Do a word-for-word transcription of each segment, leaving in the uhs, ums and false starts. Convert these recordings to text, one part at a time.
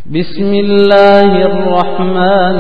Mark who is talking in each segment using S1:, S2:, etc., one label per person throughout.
S1: بسم الله الرحمن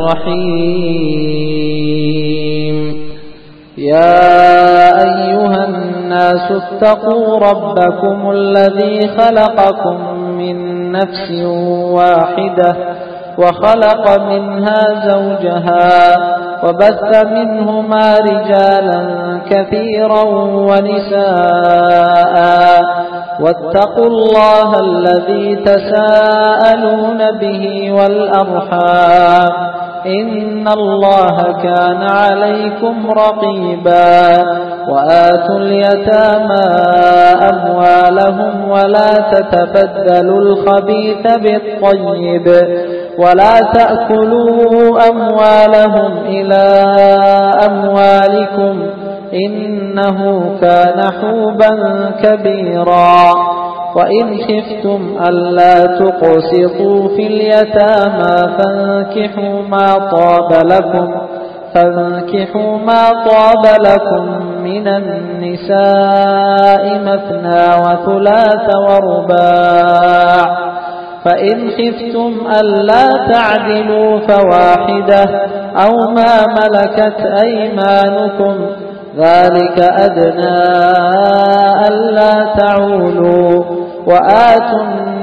S1: الرحيم. يا أيها الناس اتقوا ربكم الذي خلقكم من نفس واحدة وخلق منها زوجها وبث منهما رجالا كثيرا ونساء واتقوا الله الذي تساءلون به والأرحام إن الله كان عليكم رقيبا. وآتوا اليتامى أموالهم ولا تتبدلوا الخبيث بالطيب ولا تأكلوا أموالهم إلى أموالكم إنه كان حوبا كبيرا. وإن خفتم ألا تقسطوا في اليتامى فانكحوا ما طاب لكم فانكحوا ما طاب لكم من النساء مثنى وثلاث ورباع. فإن خفتم ألا تعدلوا فواحدة أو ما ملكت أيمانكم ذلك أدنى ألا تعولوا. وآتوا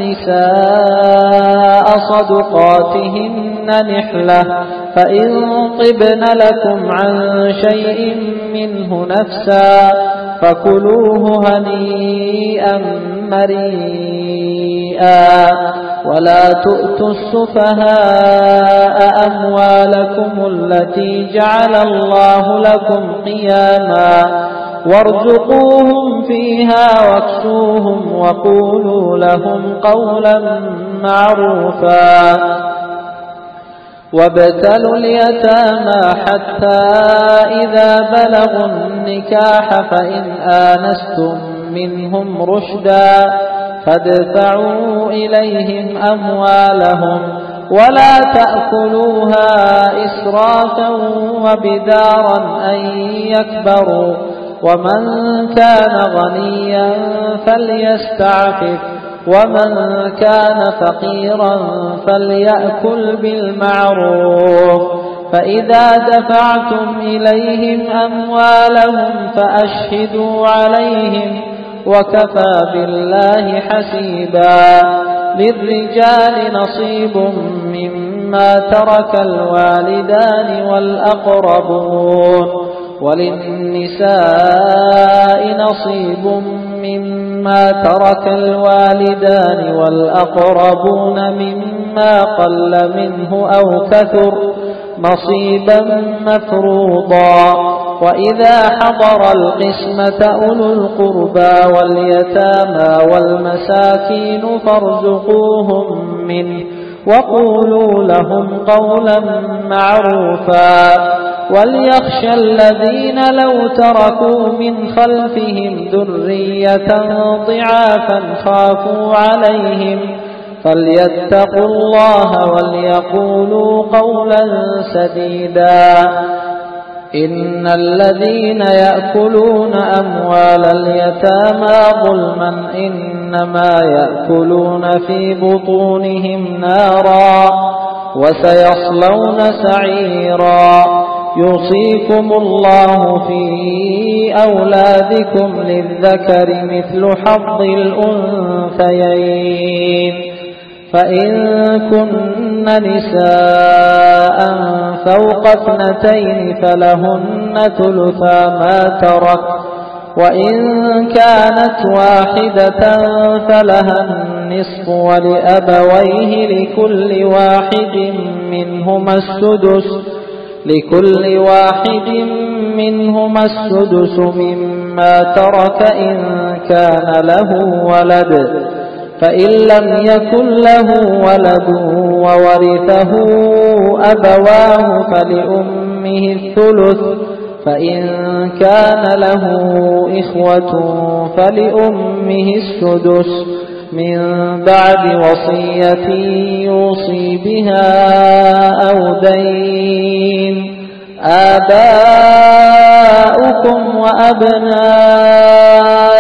S1: النساء صدقاتهن نحلة فإن طبن لكم عن شيء منه نفسا فكلوه هنيئا مريئا. ولا تؤتوا السفهاء أموالكم التي جعل الله لكم قياما وارزقوهم فيها واكسوهم وقولوا لهم قولا معروفا. وابتلوا اليتامى حتى إذا بلغوا النكاح فإن آنستم منهم رشدا فادفعوا إليهم أموالهم ولا تأكلوها إسرافا وبدارا أن يكبروا. ومن كان غنيا فليستعفف ومن كان فقيرا فليأكل بالمعروف. فإذا دفعتم إليهم أموالهم فأشهدوا عليهم وكفى بالله حسيبا. للرجال نصيب مما ترك الوالدان والأقربون وللنساء نصيب مما ترك الوالدان والأقربون مما قل منه أو كثر نصيبا مفروضا. وإذا حضر القسمة أولو القربى واليتامى والمساكين فارزقوهم منه وقولوا لهم قولا معروفا. وليخشى الذين لو تركوا من خلفهم ذرية ضعافا خافوا عليهم فليتقوا الله وليقولوا قولا سديدا. إن الذين يأكلون أموال اليتامى ظلما إنما يأكلون في بطونهم نارا وسيصلون سعيرا. يوصيكم الله في أولادكم للذكر مثل حظ الأنثيين. فإن كن نساء فوق اثنتين فلهن ثلثا ما ترك وإن كانت واحدة فلها النصف ولأبويه لكل واحد منهما السدس لكل واحد منهما السدس مما ترك إن كان له ولد. فإن لم يكن له ولد وورثه أبواه فلأمه الثلث فإن كان له إخوة فلأمه السدس من بعد وصية يوصي بها أو دين. آباؤكم وأبناؤكم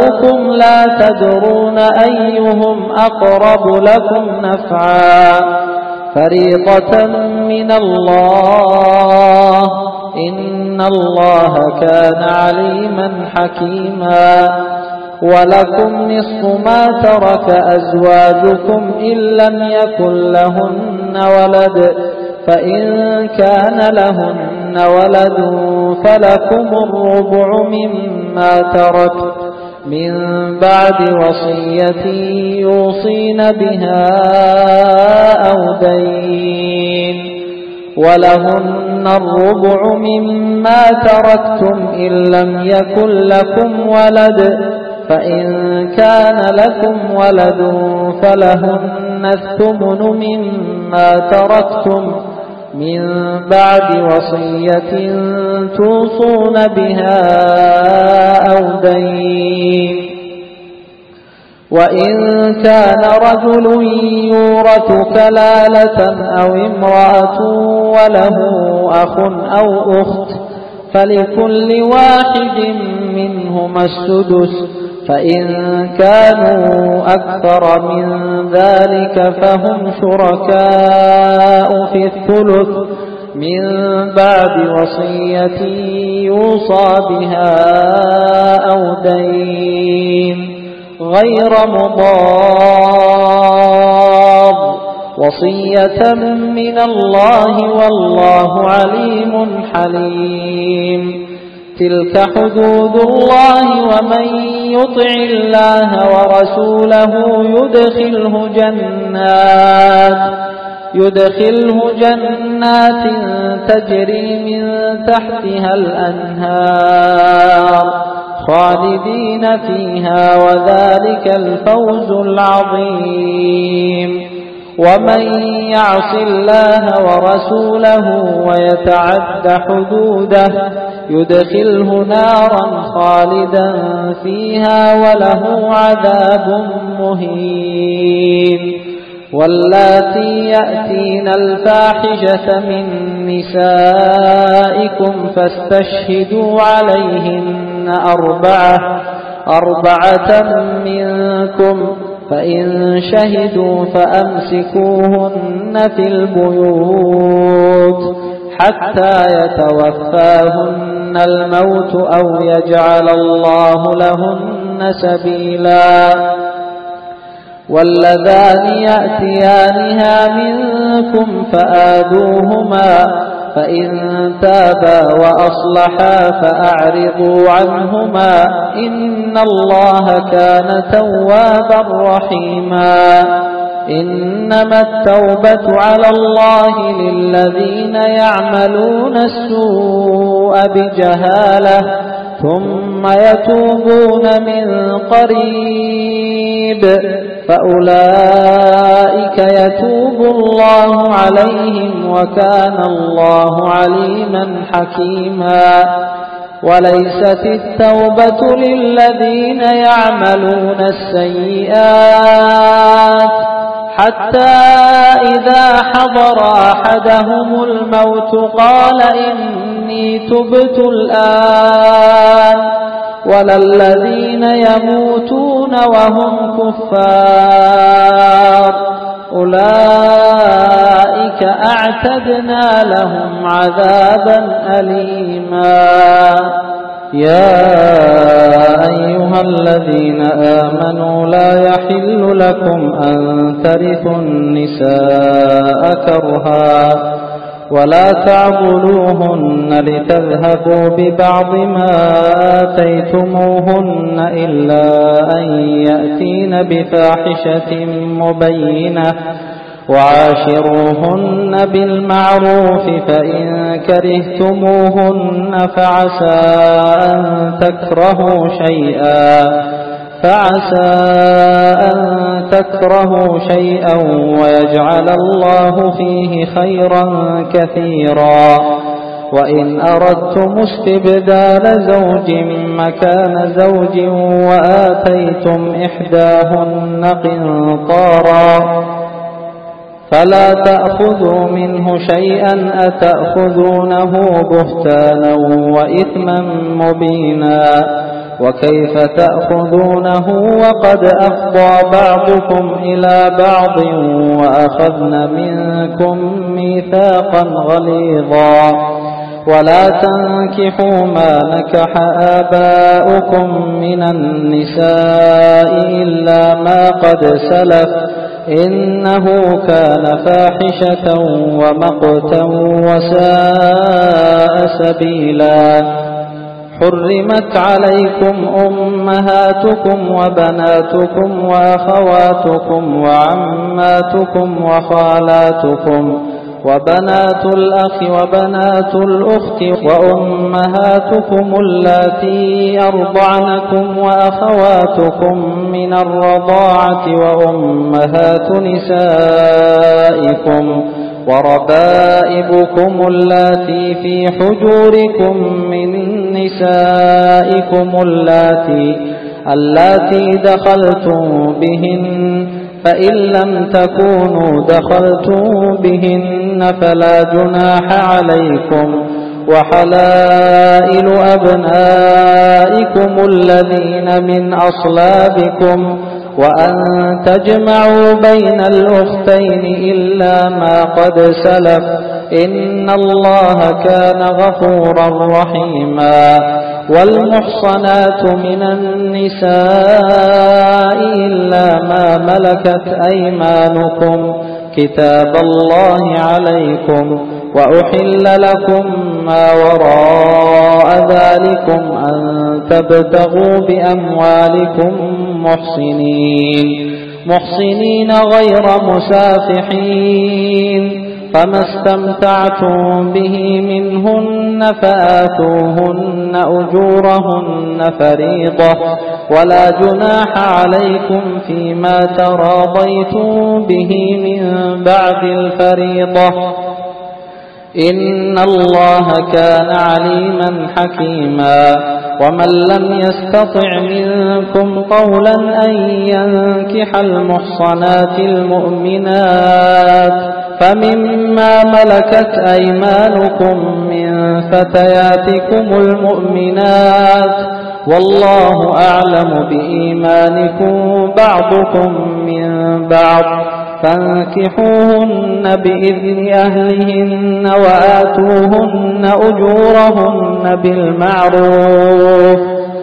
S1: أزواجكم لا تدرون أيهم أقرب لكم نفعا فريضة من الله إن الله كان عليما حكيما ولكم نصف ما ترك أزواجكم إن لم يكن لهن ولد فإن كان لهن ولد فلكم الربع مما ترك من بعد وصية يوصين بها أو دين ولهن الربع مما تركتم إن لم يكن لكم ولد فإن كان لكم ولد فلهن الثمن مما تركتم من بعد وصية توصون بها أو دين وإن كان رجل يورث كلالة أو امرأة وله أخ أو أخت فلكل واحد منهما السدس فإن كانوا أكثر من ذلك فهم شركاء في الثلث من بعد وصية يوصى بها أو دين غير مضار وصية من الله والله عليم حليم تلك حدود الله ومن يطع الله ورسوله يدخله جنات يدخله جنات تجري من تحتها الأنهار خالدين فيها وذلك الفوز العظيم ومن يعص الله ورسوله ويتعد حدوده يدخله نارا خالدا فيها وله عذاب مهين واللاتي يأتين الفاحشة من نسائكم فاستشهدوا عليهن أربعة أربعة منكم فإن شهدوا فأمسكوهن في البيوت حتى يتوفاهن الموت أو يجعل الله لهن سبيلا واللذان يأتيانها منكم فآذوهما فإن تابا وأصلحا فأعرضوا عنهما إن الله كان توابا رحيما إنما التوبة على الله للذين يعملون السوء بجهالة ثم يتوبون من قريب فأولئك يتوب الله عليهم وكان الله عليما حكيما وليست التوبة للذين يعملون السيئات حتى إذا حضر أحدهم الموت قال إني تبت الآن ولا الذين يموتون وهم كفار أولئك أعتدنا لهم عذابا أليما يا أيها الذين آمنوا لا يحل لكم أن ترثوا النساء كرها ولا تعضلوهن لتذهبوا ببعض ما آتيتموهن إلا أن يأتين بفاحشة مبينة وعاشروهن بالمعروف فإن كرهتموهن فعسى أن تكرهوا شيئا فعسى أن تكرهوا شيئا ويجعل الله فيه خيرا كثيرا وإن أردتم استبدال زوج مكان زوج وآتيتم إحداهن قنطارا فلا تأخذوا منه شيئا أتأخذونه بهتانا وإثما مبينا وكيف تأخذونه وقد أفضى بعضكم إلى بعض وأخذن منكم ميثاقا غليظا ولا تنكحوا ما نكح آباؤكم من النساء إلا ما قد سلف إنه كان فاحشة ومقتا وساء سبيلا. حرمت عليكم أمهاتكم وبناتكم وأخواتكم وعماتكم وخالاتكم وبنات الأخ وبنات الأخت وأمهاتكم اللاتي أرضعنكم وأخواتكم من الرضاعة وأمهات نسائكم وربائبكم اللاتي في حجوركم من نسائكم اللاتي اللاتي دخلتم بهن فإن لم تكونوا دخلتم بهن فلا جناح عليكم وحلائل أبنائكم الذين من أصلابكم وأن تجمعوا بين الأختين إلا ما قد سلف إن الله كان غفورا رحيما. والمحصنات من النساء إلا ما ملكت أيمانكم كتاب الله عليكم وأحل لكم ما وراء ذلكم أن تبتغوا بأموالكم محصنين محصنين غير مسافحين فما استمتعتم به منهن فآتوهن أجورهن فريضة ولا جناح عليكم فيما تراضيتم به من بعد الفريضة إن الله كان عليما حكيما. ومن لم يستطع منكم قولا أن ينكح المحصنات المؤمنات فمما ملكت أيمانكم من فتياتكم المؤمنات والله أعلم بإيمانكم بعضكم من بعض فانكحوهن بإذن أهلهن وآتوهن أجورهن بالمعروف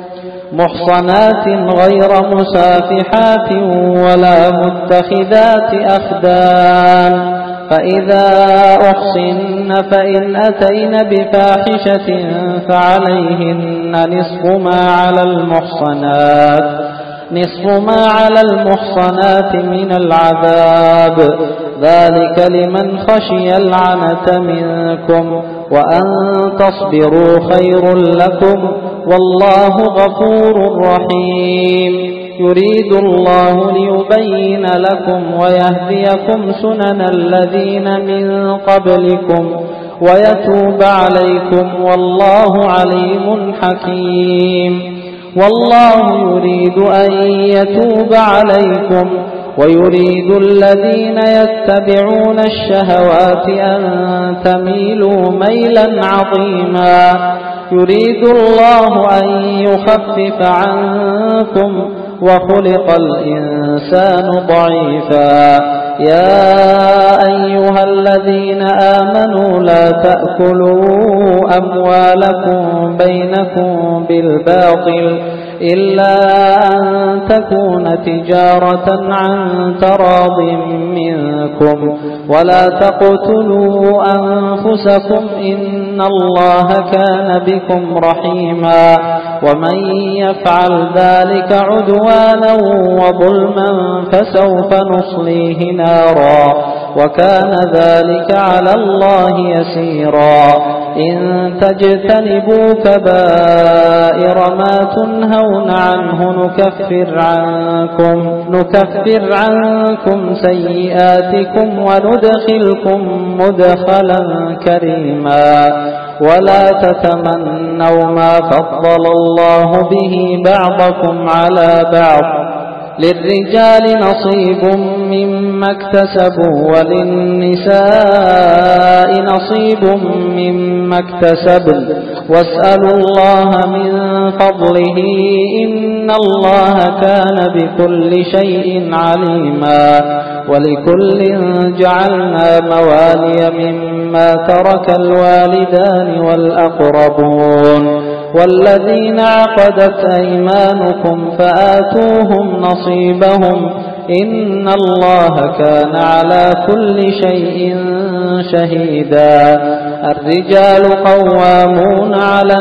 S1: محصنات غير مسافحات ولا متخذات أخدان فإذا أحصن فإن أتين بفاحشة فعليهن نصف ما على المحصنات نصف ما على المحصنات من العذاب ذلك لمن خشي العنة منكم وأن تصبروا خير لكم والله غفور رحيم. يريد الله ليبين لكم ويهديكم سنن الذين من قبلكم ويتوب عليكم والله عليم حكيم. والله يريد أن يتوب عليكم ويريد الذين يتبعون الشهوات أن تميلوا ميلا عظيما. يريد الله أن يخفف عنكم وخلق الإنسان ضعيفا. يا أيها الذين آمنوا لا تأكلوا أموالكم بينكم بالباطل إلا أن تكون تجارة عن تراض منكم ولا تقتلوا أنفسكم إن الله كان بكم رحيما. ومن يفعل ذلك عدوانا وظلما فسوف نصليه نارا وكان ذلك على الله يسيرا. إن تجتنبوا كبائر ما تنهون عنه نكفر عنكم نكفر عنكم سيئاتكم وندخلكم مدخلا كريما. ولا تتمنوا ما فضل الله به بعضكم على بعض للرجال نصيب مما اكتسبوا وللنساء نصيب مما اكتسبن واسألوا الله من فضله إن الله كان بكل شيء عليما. ولكل جعلنا موالي مما ترك الوالدان والأقربون والذين عقدت أيمانكم فآتوهم نصيبهم إن الله كان على كل شيء شهيدا. الرجال قوامون على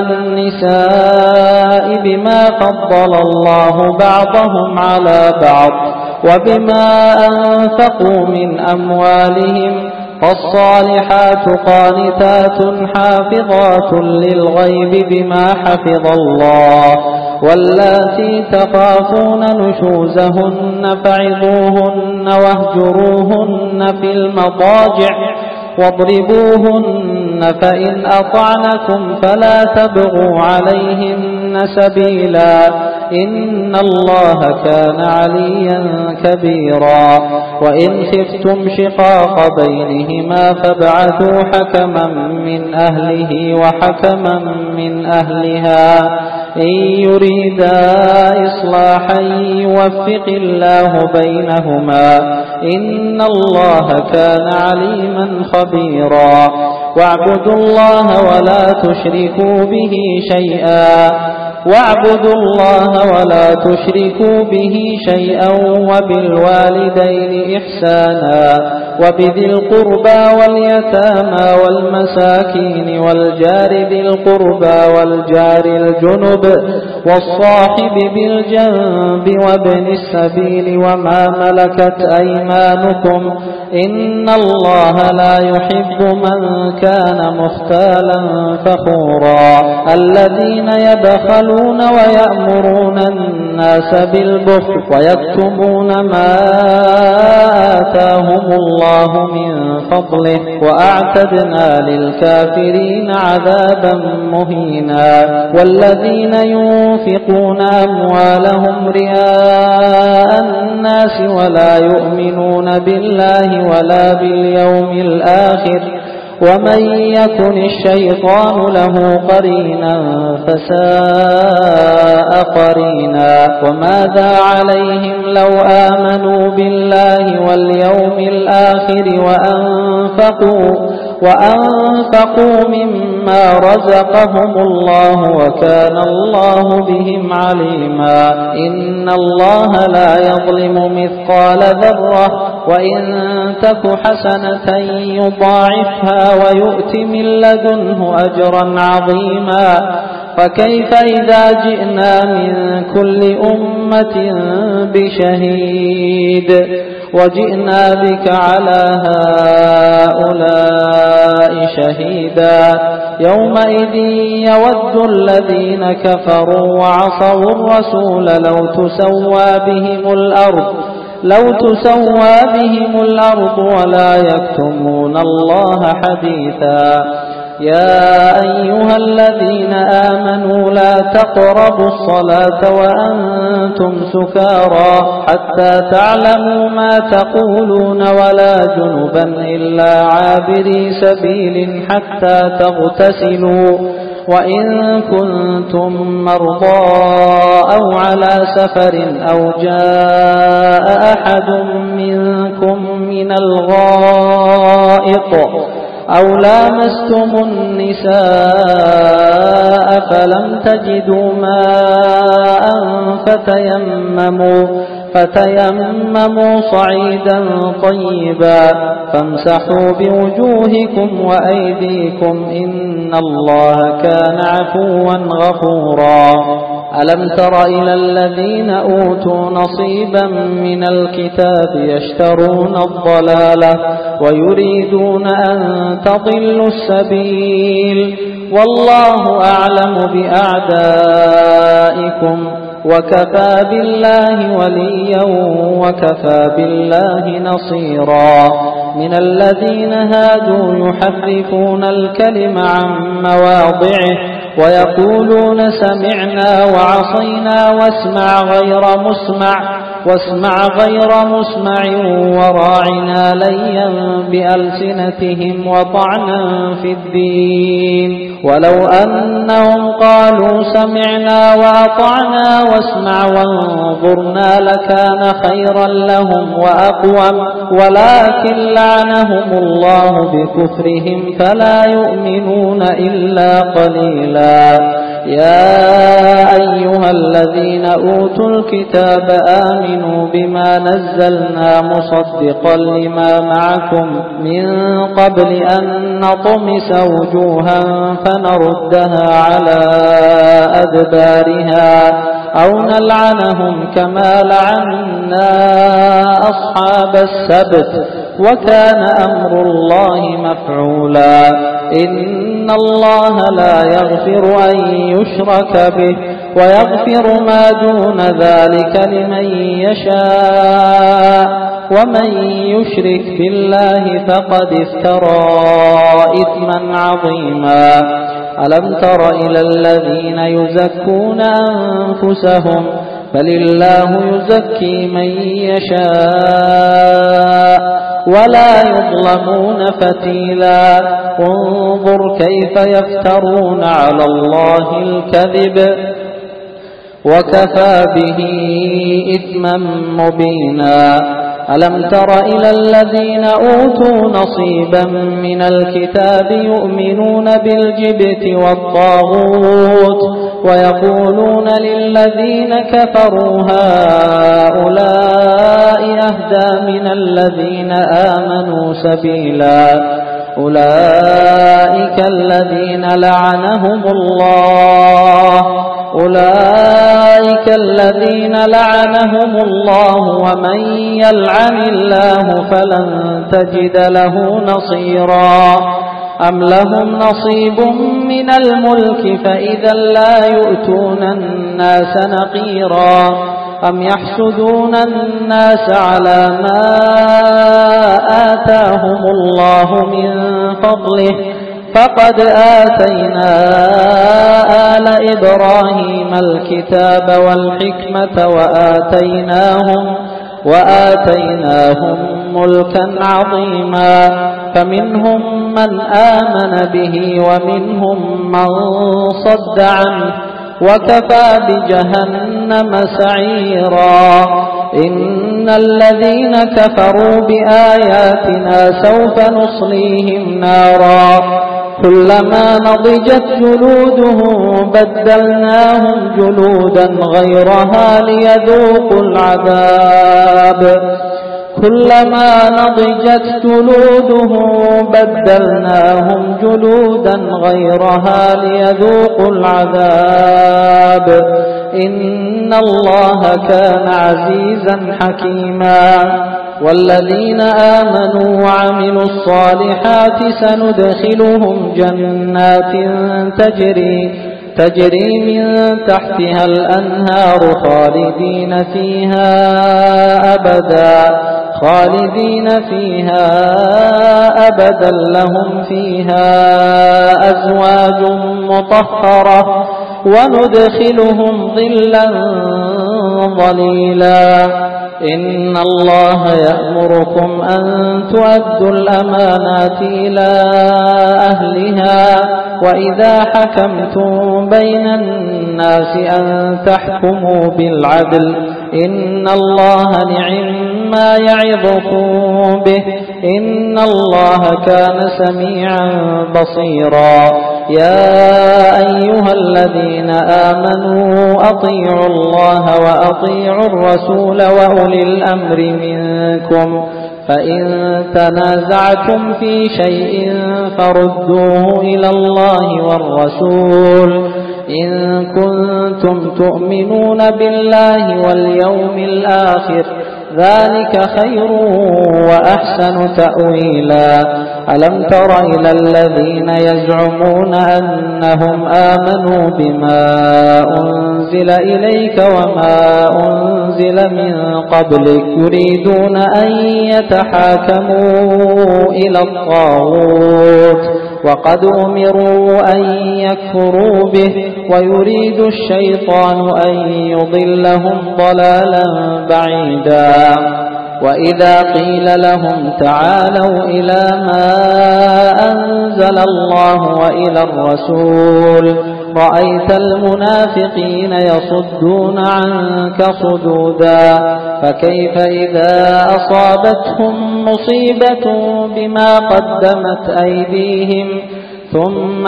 S1: النساء بما فضل الله بعضهم على بعض وبما أنفقوا من أموالهم فالصالحات قانتات حافظات للغيب بما حفظ الله واللاتي تخافون نشوزهن فعظوهن واهجروهن في المضاجع واضربوهن فإن أطعنكم فلا تبغوا عليهن سبيلا إن الله كان عليا كبيرا. وإن خفتم شقاق بينهما فابعثوا حكما من أهله وحكما من أهلها إن يريدا إصلاحا يوفق الله بينهما إن الله كان عليما خبيرا. واعبدوا الله ولا تشركوا به شيئا واعبدوا الله ولا تشركوا به شيئا وبالوالدين إحسانا وبذي القربى واليتامى والمساكين والجار ذي القربى والجار الجنب والصاحب بالجنب وابن السبيل وما ملكت أيمانكم إن الله لا يحب من كان مختالا فخورا. الذين يبخلون ويأمرون الناس بالبخل ويكتمون ما آتاهم الله من فضله وأعتدنا للكافرين عذابا مهينا. والذين ينفقون أموالهم رئاء الناس ولا يؤمنون بالله ولا باليوم الآخر ومن يكن الشيطان له قرينا فساء قرينا. وماذا عليهم لو آمنوا بالله واليوم الآخر وأنفقوا وأنفقوا مما رزقهم الله وكان الله بهم عليما. إن الله لا يظلم مثقال ذرة وإن تك حسنة يضاعفها ويؤت من لدنه أجرا عظيما. فكيف إذا جئنا من كل أمة بشهيد وجئنا بك على هؤلاء شهيدا. يومئذ يود الذين كفروا وعصوا الرسول لو تسوى بهم الأرض لو تسوى بهم الأرض ولا يكتمون الله حديثا. يا أيها الذين آمنوا لا تقربوا الصلاة وأنتم سكارى حتى تعلموا ما تقولون ولا جنبا إلا عابري سبيل حتى تغتسلوا وإن كنتم مرضى أو على سفر أو جاء أحد منكم من الغائط أو لامستم النساء فلم تجدوا ماء فتيمموا فتيمموا صعيدا طيبا فامسحوا بوجوهكم وأيديكم إن الله كان عفوا غفورا. ألم تر إلى الذين أوتوا نصيبا من الكتاب يشترون الضلالة ويريدون أن تضلوا السبيل والله أعلم بأعدائكم وكفى بالله وليا وكفى بالله نصيرا. من الذين هادوا يحرفون الكلم عن مواضعه ويقولون سمعنا وعصينا واسمع غير مسمع واسمع غير مسمع وراعنا ليا بألسنتهم وطعنا في الدين ولو أنهم قالوا سمعنا وأطعنا واسمع وانظرنا لكان خيرا لهم وأقوم ولكن لعنهم الله بكفرهم فلا يؤمنون إلا قليلا يا أيها الذين أوتوا الكتاب آمنوا بما نزلنا مصدقا لما معكم من قبل أن نطمس وجوها فنردها على أدبارها أو نلعنهم كما لعنا أصحاب السبت وكان أمر الله مفعولا إن الله لا يغفر أن يشرك به ويغفر ما دون ذلك لمن يشاء ومن يشرك بالله فقد افترى إثما عظيما ألم تر إلى الذين يزكون أنفسهم بل الله يزكي من يشاء ولا يظلمون فتيلا انظر كيف يفترون على الله الكذب وكفى به إثما مبينا ألم تر إلى الذين أوتوا نصيبا من الكتاب يؤمنون بالجبت والطاغوت ويقولون للذين كفروا هؤلاء أهدى من الذين آمنوا سبيلا أولئك الذين لعنهم الله أولئك الذين لعنهم الله ومن يلعن الله فلن تجد له نصيرا أم لهم نصيب من الملك فإذا لا يؤتون الناس نقيرا أم يحسدون الناس على ما آتاهم الله من فضله فقد آتينا آل إبراهيم الكتاب والحكمة وآتيناهم وآتيناهم ملكا عظيما فمنهم من آمن به ومنهم من صد عنه وكفى بجهنم سعيرا إن الذين كفروا بآياتنا سوف نصليهم نارا كلما نضجت جلودهم بدلناهم جلودا غيرها ليذوقوا العذاب كلما نضجت جلودهم بدلناهم جلودا غيرها ليذوقوا العذاب إن الله كان عزيزا حكيما والذين آمنوا وعملوا الصالحات سندخلهم جنات تجري تجري من تحتها الأنهار خالدين فيها أبدا خالدين فيها أبدا لهم فيها أزواج مطهرة وندخلهم ظلا ظليلا إن الله يأمركم أن تؤدوا الأمانات إلى أهلها وإذا حكمتم بين الناس أن تحكموا بالعدل إن الله نعم ما يعظكم به إن الله كان سميعا بصيرا يا أيها الذين آمنوا أطيعوا الله وأطيعوا الرسول وأولي الأمر منكم فإن تنازعتم في شيء فردوه إلى الله والرسول إن كنتم تؤمنون بالله واليوم الآخر ذلك خير وأحسن تأويلا ألم تر إلى الذين يزعمون أنهم آمنوا بما أنزل إليك وما أنزل من قبلك يريدون أن يتحاكموا إلى الطاغوت وقد أمروا أن يكفروا به ويريد الشيطان أن يضلهم ضلالا بعيدا. وإذا قيل لهم تعالوا إلى ما أنزل الله وإلى الرسول رأيت المنافقين يصدون عنك صدودا. فكيف إذا أصابتهم مصيبة بما قدمت أيديهم ثم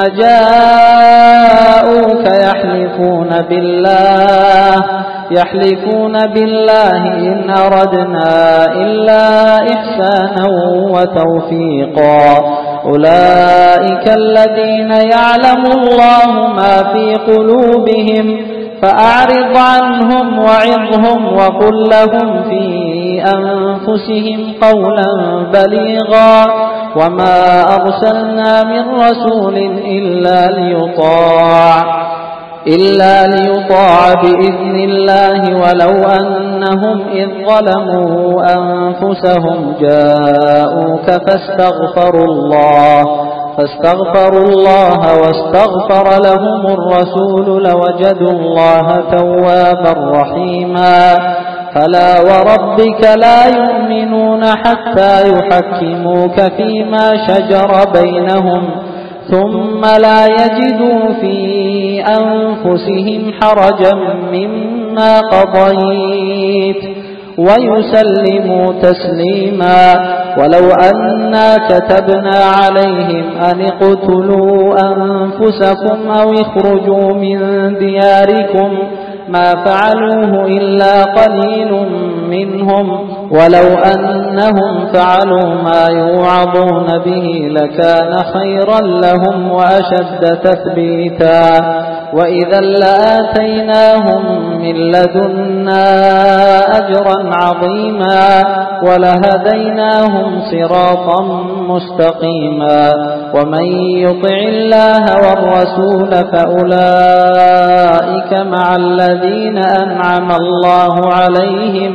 S1: جاءوك يحلفون بالله يحلفون بالله إن أردنا إلا إحسانا وتوفيقا أولئك الذين يعلم الله ما في قلوبهم فأعرض عنهم وعظهم وقل لهم في أنفسهم قولا بليغا. وما أرسلنا من رسول إلا ليطاع إلا ليطاع بإذن الله ولو أنهم إذ ظلموا أنفسهم جاءوك فاستغفروا الله فاستغفروا الله واستغفر لهم الرسول لوجدوا الله توابا رحيما. فلا وربك لا يؤمنون حتى يحكموك فيما شجر بينهم ثم لا يجدوا في أنفسهم حرجا مما قضيت ويسلموا تسليما. ولو أنا كتبنا عليهم أن اقتلوا أنفسكم أو اخرجوا من دياركم ما فعلوه إلا قليل منهم ولو أنهم فعلوا ما يوعظون به لكان خيرا لهم وأشد تثبيتا. وإذا لآتيناهم من لدنا أجرا عظيما ولهديناهم صراطا مستقيما. ومن يطع الله والرسول فأولئك مع الذين أنعم الله عليهم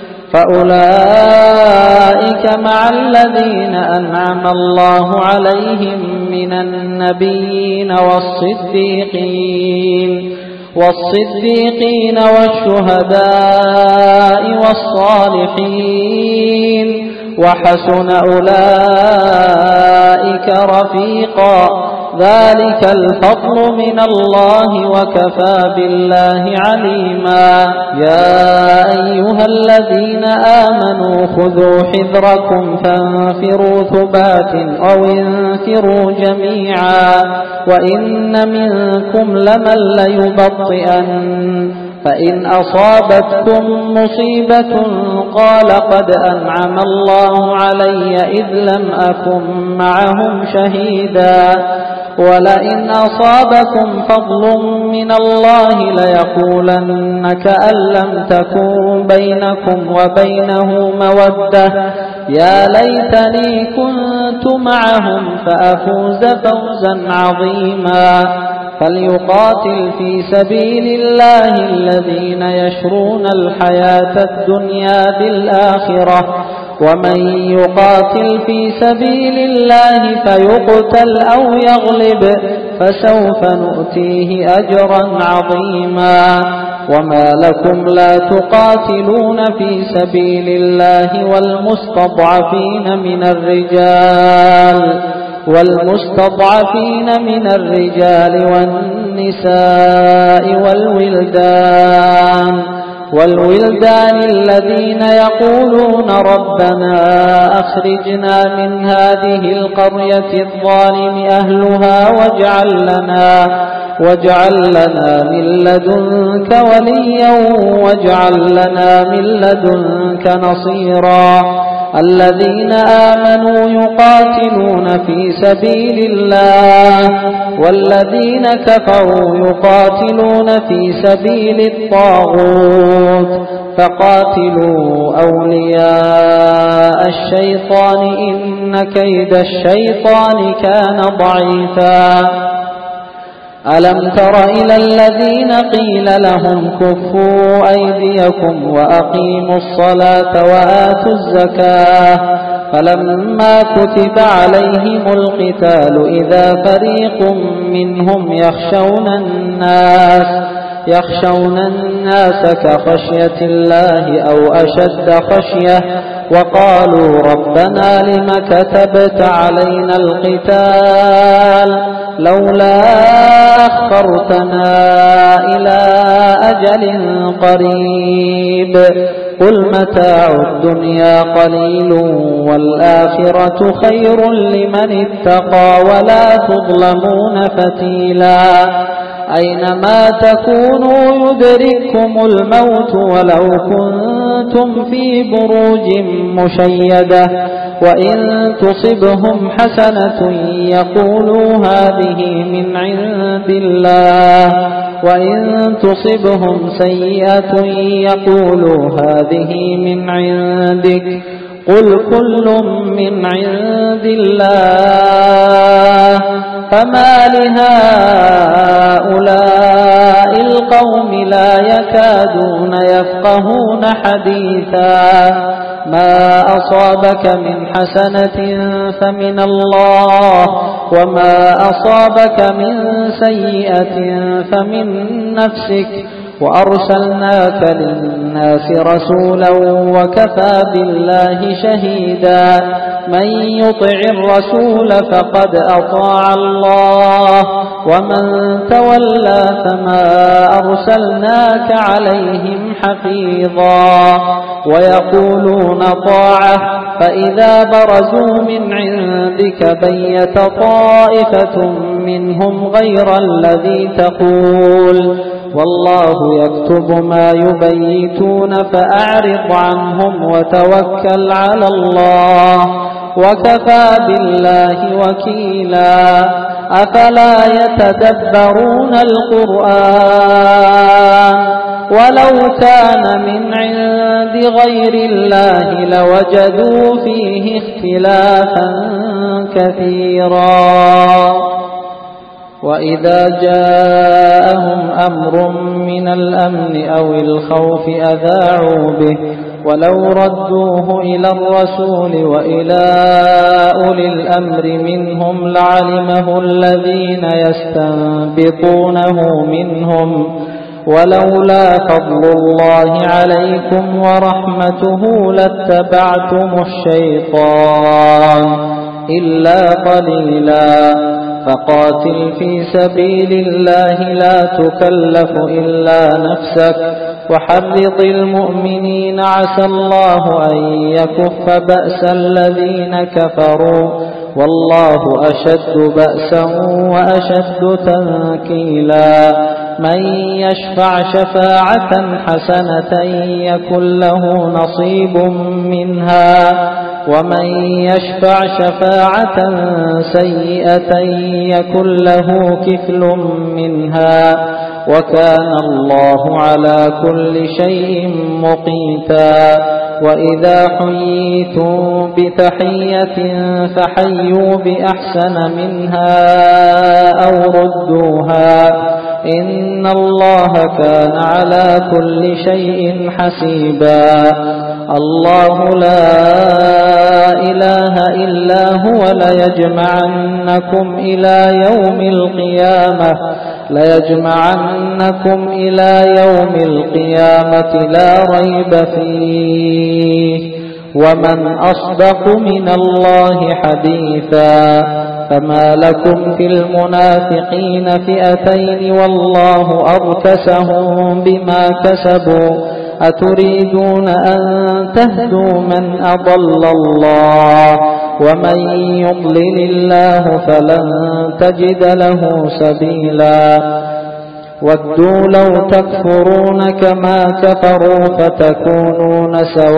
S1: فأولئك مع الذين أنعم الله عليهم من النبيين والصديقين والصديقين والشهداء والصالحين وحسن أولئك رفيقا. ذلك الفضل من الله وكفى بالله عليما. يا أيها الذين آمنوا خذوا حذركم فانفروا ثبات أو انفروا جميعا وإن منكم لمن ليبطئن فإن أصابتكم مصيبة قال قد أنعم الله علي إذ لم أكن معهم شهيدا ولئن أصابكم فضل من الله ليقولن كأن لم تكن بينكم وبينه مودة يا ليتني كنت معهم فأفوز فوزا عظيما. فليقاتل في سبيل الله الذين يشرون الحياة الدنيا بالآخرة ومن يقاتل في سبيل الله فيقتل أو يغلب فسوف نؤتيه أجرا عظيما. وما لكم لا تقاتلون في سبيل الله والمستضعفين من الرجال والمستضعفين من الرجال والنساء والولدان والولدان الذين يقولون ربنا أخرجنا من هذه القرية الظالم أهلها واجعل لنا واجعل لنا من لدنك وليا واجعل لنا من لدنك نصيرا. الذين آمنوا يقاتلون في سبيل الله والذين كفروا يقاتلون في سبيل الطاغوت فقاتلوا أولياء الشيطان إن كيد الشيطان كان ضعيفا. ألم تر إلى الذين قيل لهم كفوا أيديكم وأقيموا الصلاة وآتوا الزكاة فلما كتب عليهم القتال إذا فريق منهم يخشون الناس يخشون الناس كخشية الله أو أشد خشية وقالوا ربنا لم كتبت علينا القتال لولا أخرتنا إلى أجل قريب قل متاع الدنيا قليل والآخرة خير لمن اتقى ولا تظلمون فتيلا أينما تكونوا يدرككم الموت ولو كنتم في بروج مشيدة وإن تصبهم حسنة يقولوا هذه من عند الله وإن تصبهم سيئة يقولوا هذه من عندك قل كل من عند الله فما لهؤلاء القوم لا يكادون يفقهون حديثا ما أصابك من حسنة فمن الله وما أصابك من سيئة فمن نفسك وأرسلناك للناس رسولا وكفى بالله شهيدا من يطع الرسول فقد أطاع الله ومن تولى فما أرسلناك عليهم حفيظا ويقولون طاعة فإذا برزوا من عندك بيت طائفة منهم غير الذي تقول والله يكتب ما يبيتون فأعرض عنهم وتوكل على الله وكفى بالله وكيلا أفلا يتدبرون القرآن ولو كان من عند غير الله لوجدوا فيه اختلافا كثيرا وإذا جاءهم أمر من الأمن أو الخوف أذاعوا به ولو ردوه إلى الرسول وإلى أولي الأمر منهم لعلمه الذين يستنبطونه منهم ولولا فضل الله عليكم ورحمته لاتبعتم الشيطان إلا قليلا فقاتل في سبيل الله لا تكلف إلا نفسك وحرض المؤمنين عسى الله أن يكف بأس الذين كفروا والله أشد بأسا وأشد تنكيلا من يشفع شفاعة حسنة يكن له نصيب منها ومن يشفع شفاعة سيئة يكن له كفل منها وكان الله على كل شيء مقيتا وإذا حييتم بتحية فحيوا بأحسن منها أو ردوها إن الله كان على كل شيء حسيبا الله لا إله إلا هو ليجمعنكم إلى يوم القيامة ليجمعنكم إلى يوم القيامة لا ريب فيه ومن أصدق من الله حديثا فما لكم في المنافقين فئتين والله أركسهم بما كسبوا أتريدون أن تهدوا من أضل الله ومن يضلل الله فلن تجد له سبيلا ودوا لو تكفرون كما كفروا فتكونون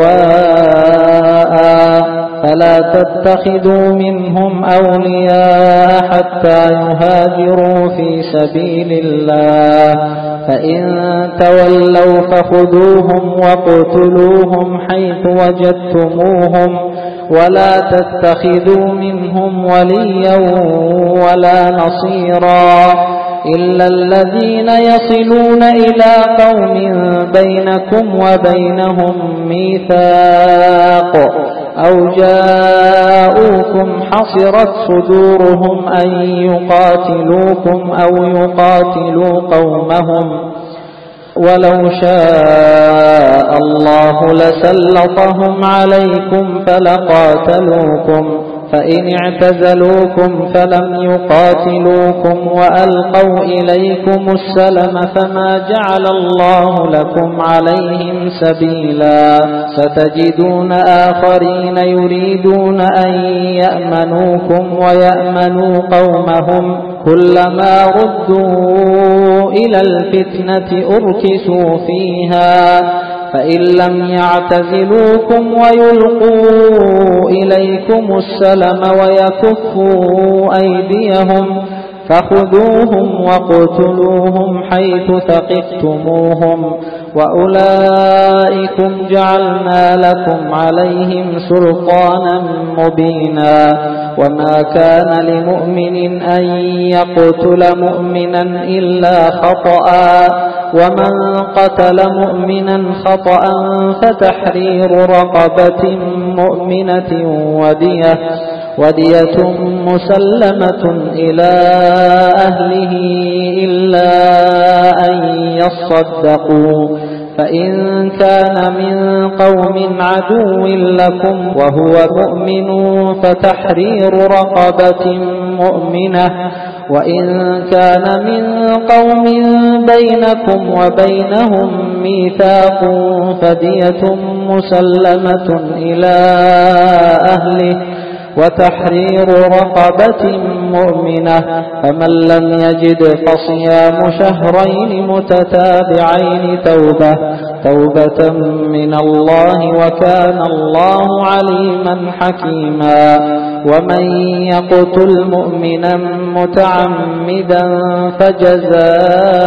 S1: سواء فلا تتخذوا منهم أولياء حتى يهاجروا في سبيل الله فإن تولوا فخذوهم واقتلوهم حيث وجدتموهم ولا تتخذوا منهم وليا ولا نصيرا إلا الذين يصلون إلى قوم بينكم وبينهم ميثاق أو جاءوكم حصرت صدورهم أن يقاتلوكم أو يقاتلوا قومهم ولو شاء الله لسلطهم عليكم فلقاتلوكم فإن اعتزلوكم فلم يقاتلوكم وألقوا إليكم السلم فما جعل الله لكم عليهم سبيلا ستجدون آخرين يريدون أن يأمنوكم ويأمنوا قومهم كلما ردوا إلى الفتنة أركسوا فيها فإن لم يعتزلوكم ويلقوا إليكم السلم ويكفوا أيديهم فخذوهم وقتلوهم حيث ثقفتموهم وأولئكم جعلنا لكم عليهم سلطانا مبينا وما كان لمؤمن أن يقتل مؤمنا إلا خطأ ومن قتل مؤمنا خطأ فتحرير رقبة مؤمنة ودية ودية مسلمة إلى أهله إلا أن يصدقوا فإن كان من قوم عدو لكم وهو مؤمن فتحرير رقبة مؤمنة وإن كان من قوم بينكم وبينهم ميثاق فدية مسلمة إلى أهله وتحرير رقبة مؤمنة فمن لم يجد فصيام شهرين متتابعين توبة توبة من الله وكان الله عليما حكيما ومن يقتل مؤمنا متعمدا فجزاؤه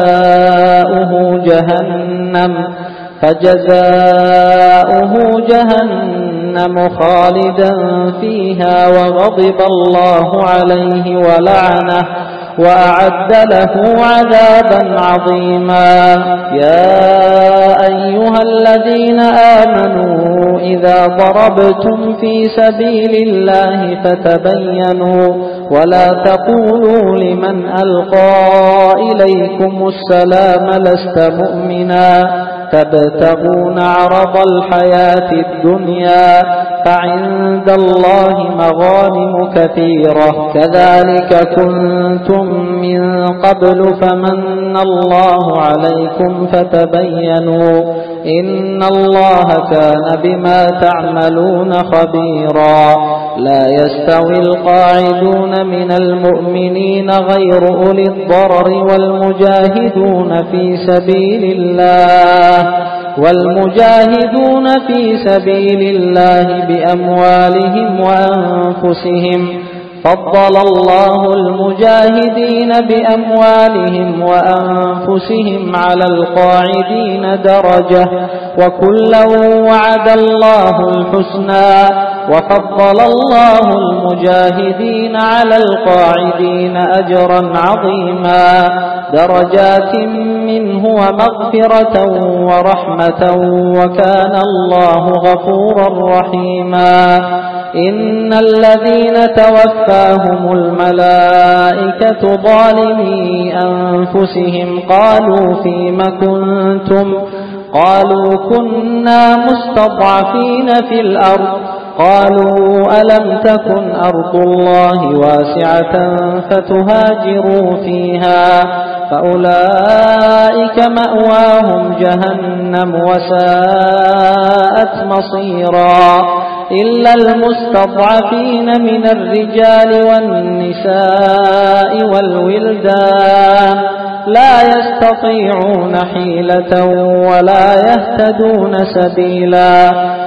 S1: جهنم فجزاؤه جهنم خالدا فيها وغضب الله عليه ولعنه وأعد له عذابا عظيما يا أيها الذين آمنوا إذا ضربتم في سبيل الله فتبينوا ولا تقولوا لمن ألقى إليكم السلام لست مؤمنا تبتغون عرض الحياة الدنيا فعند الله مغانم كثيرة كذلك كنتم من قبل فمن الله عليكم فتبينوا إن الله كان بما تعملون خبيرا لا يستوي القاعدون من المؤمنين غير أولي الضرر والمجاهدون في سبيل الله والمجاهدون في سبيل الله بأموالهم وأنفسهم فضل الله المجاهدين بأموالهم وأنفسهم على القاعدين درجة وكلا وعد الله الحسنى وفضل الله المجاهدين على القاعدين أجرا عظيما درجات منه ومغفرة ورحمة وكان الله غفورا رحيما إن الذين توفاهم الملائكة ظالمي أنفسهم قالوا فيم كنتم قالوا كنا مستضعفين في الأرض قالوا ألم تكن أرض الله واسعة فتهاجروا فيها فأولئك مأواهم جهنم وساءت مصيرا إلا المستضعفين من الرجال والنساء والولدان لا يستطيعون حيلة ولا يهتدون سبيلا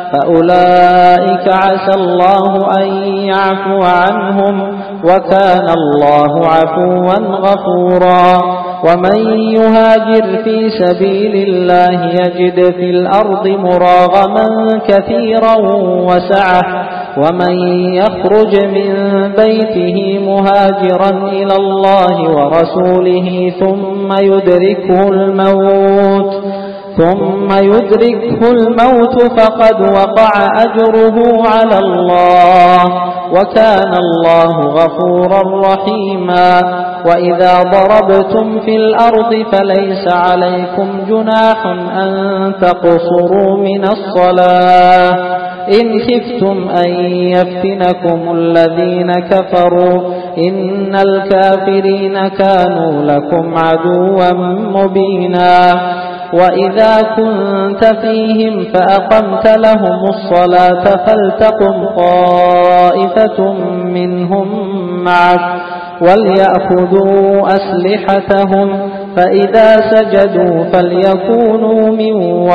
S1: فأولئك عسى الله أن يعفو عنهم وكان الله عفوا غفورا ومن يهاجر في سبيل الله يجد في الأرض مراغما كثيرا وسعة ومن يخرج من بيته مهاجرا إلى الله ورسوله ثم يدركه الموت ثم يدركه الموت فقد وقع أجره على الله، وكان الله غفورا رحيما. وإذا ضربتم في الأرض فليس عليكم جناح أن تقصروا من الصلاة إن خفتم أن يفتنكم الذين كفروا إن الكافرين كانوا لكم عدوا مبينا. وإذا كنت فيهم فأقمت لهم الصلاة فلتقم طائفة منهم معك وليأخذوا أسلحتهم فإذا سجدوا فليكونوا من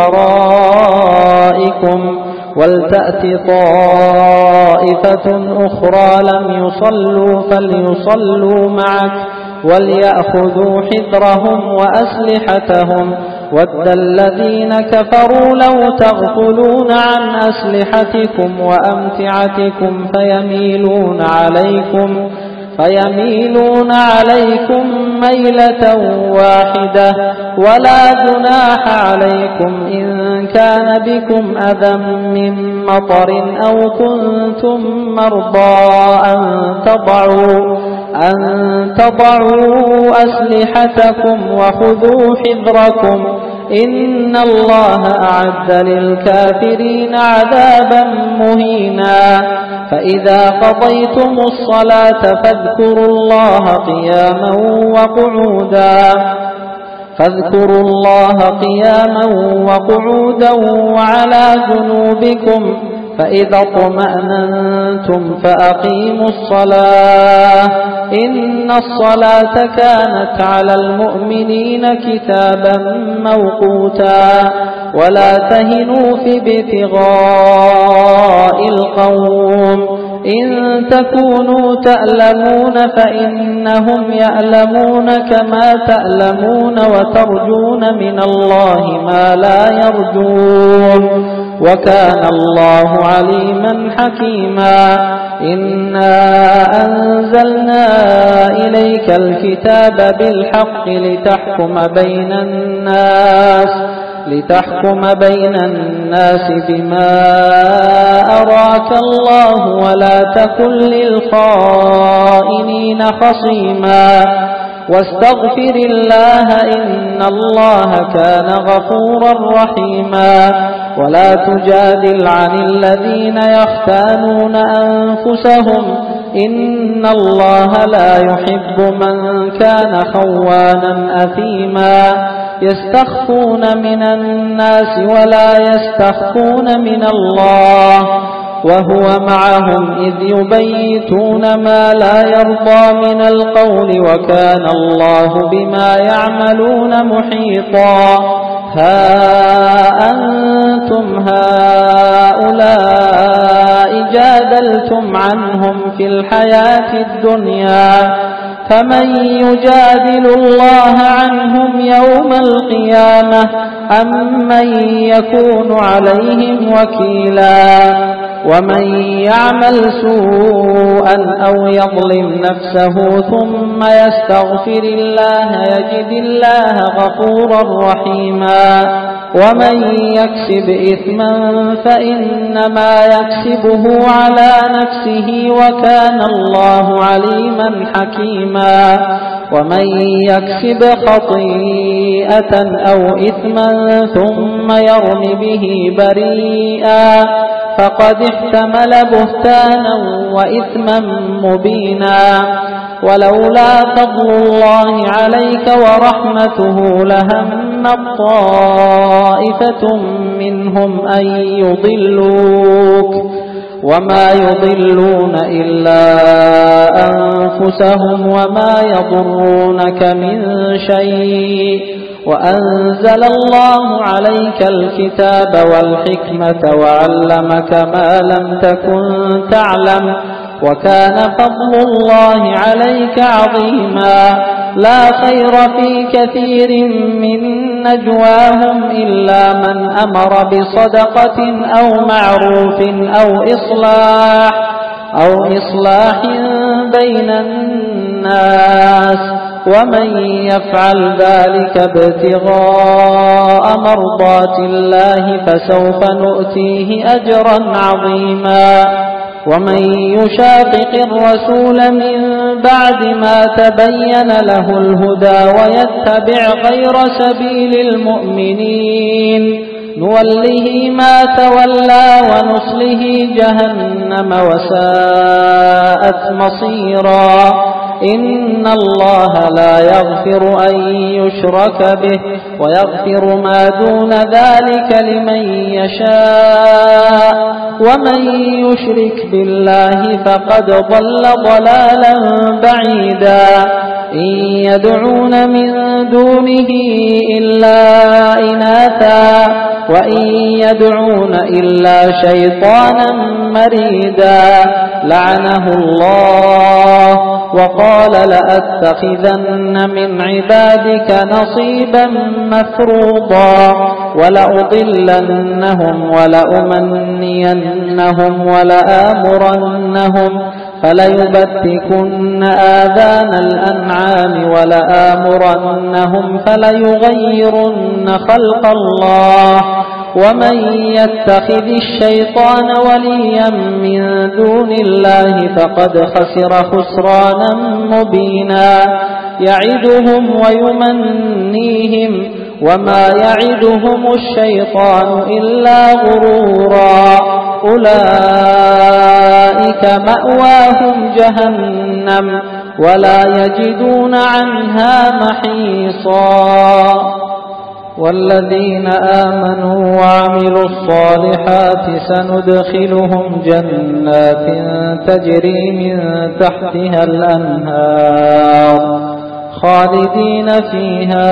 S1: ورائكم ولتأت طائفة أخرى لم يصلوا فليصلوا معك وليأخذوا حذرهم وأسلحتهم. ود الذين كفروا لو تغفلون عن أسلحتكم وأمتعتكم فيميلون عليكم فيميلون عليكم ميلة واحدة ولا جناح عليكم إن كان بكم أذى من مطر أو كنتم مرضى أن تضعوا أن تضعوا أسلحتكم وخذوا حذركم إن الله أعد للكافرين عذابا مهينا. فإذا قضيتم الصلاة فاذكروا الله قياما وقعودا فاذكروا الله قياما وقعودا وعلى جنوبكم فإذا اطمأننتم فأقيموا الصلاة إن الصلاة كانت على المؤمنين كتابا موقوتا. ولا تهنوا في ابتغاء القوم إن تكونوا تألمون فإنهم يألمون كما تألمون وترجون من الله ما لا يرجون وكان الله عليما حكيما. إنا أنزلنا إليك الكتاب بالحق لتحكم بين الناس لتحكم بين الناس بما أراك الله ولا تكن للخائنين خصيما واستغفر الله إن الله كان غفورا رحيما. ولا تجادل عن الذين يختانون أنفسهم إن الله لا يحب من كان خوانا أثيما. يستخفون من الناس ولا يستخفون من الله وهو معهم إذ يبيتون ما لا يرضى من القول وكان الله بما يعملون محيطا. ها أنتم هؤلاء جادلتم عنهم في الحياة الدنيا فمن يجادل الله عنهم يوم القيامة أم من يكون عليهم وكيلا. ومن يعمل سوءا أو يظلم نفسه ثم يستغفر الله يجد الله غفورا رحيما. ومن يكسب إثما فإنما يكسبه على نفسه وكان الله عليما حكيما. ومن يكسب خطيئة أو إثما ثم يرم به بريئا فقد احتمل بهتانا وإثما مبينا. ولولا فضل الله عليك ورحمته لهمت طائفة منهم أن يضلوك وما يضلون إلا أنفسهم وما يضرونك من شيء. وأنزل الله عليك الكتاب والحكمة وعلمك ما لم تكن تعلم وكان فضل الله عليك عظيما. لا خير في كثير من نجواهم إلا من أمر بصدقة أو معروف أو إصلاح أو إصلاح بين الناس ومن يفعل ذلك ابتغاء مرضات الله فسوف نؤتيه أجرا عظيما ومن يشاقق الرسول من بعد ما تبين له الهدى ويتبع غير سبيل المؤمنين نوله ما تولى ونصله جهنم وساءت مصيرا إن الله لا يغفر أن يشرك به ويغفر ما دون ذلك لمن يشاء ومن يشرك بالله فقد ضل ضلالا بعيدا إن يدعون من دونه إلا إناثا وإن يدعون إلا شيطانا مريدا لعنه الله وقال لأتخذن من عبادك نصيبا مفروضا ولأضلنهم ولأمنينهم ولآمرنهم فليبتكن آذان الأنعام ولآمرنهم فليغيرن خلق الله ومن يتخذ الشيطان وليا من دون الله فقد خسر خسرانا مبينا يعدهم ويمنيهم وما يعدهم الشيطان إلا غرورا أولئك مأواهم جهنم ولا يجدون عنها محيصا والذين آمنوا وعملوا الصالحات سندخلهم جنات تجري من تحتها الأنهار خالدين فيها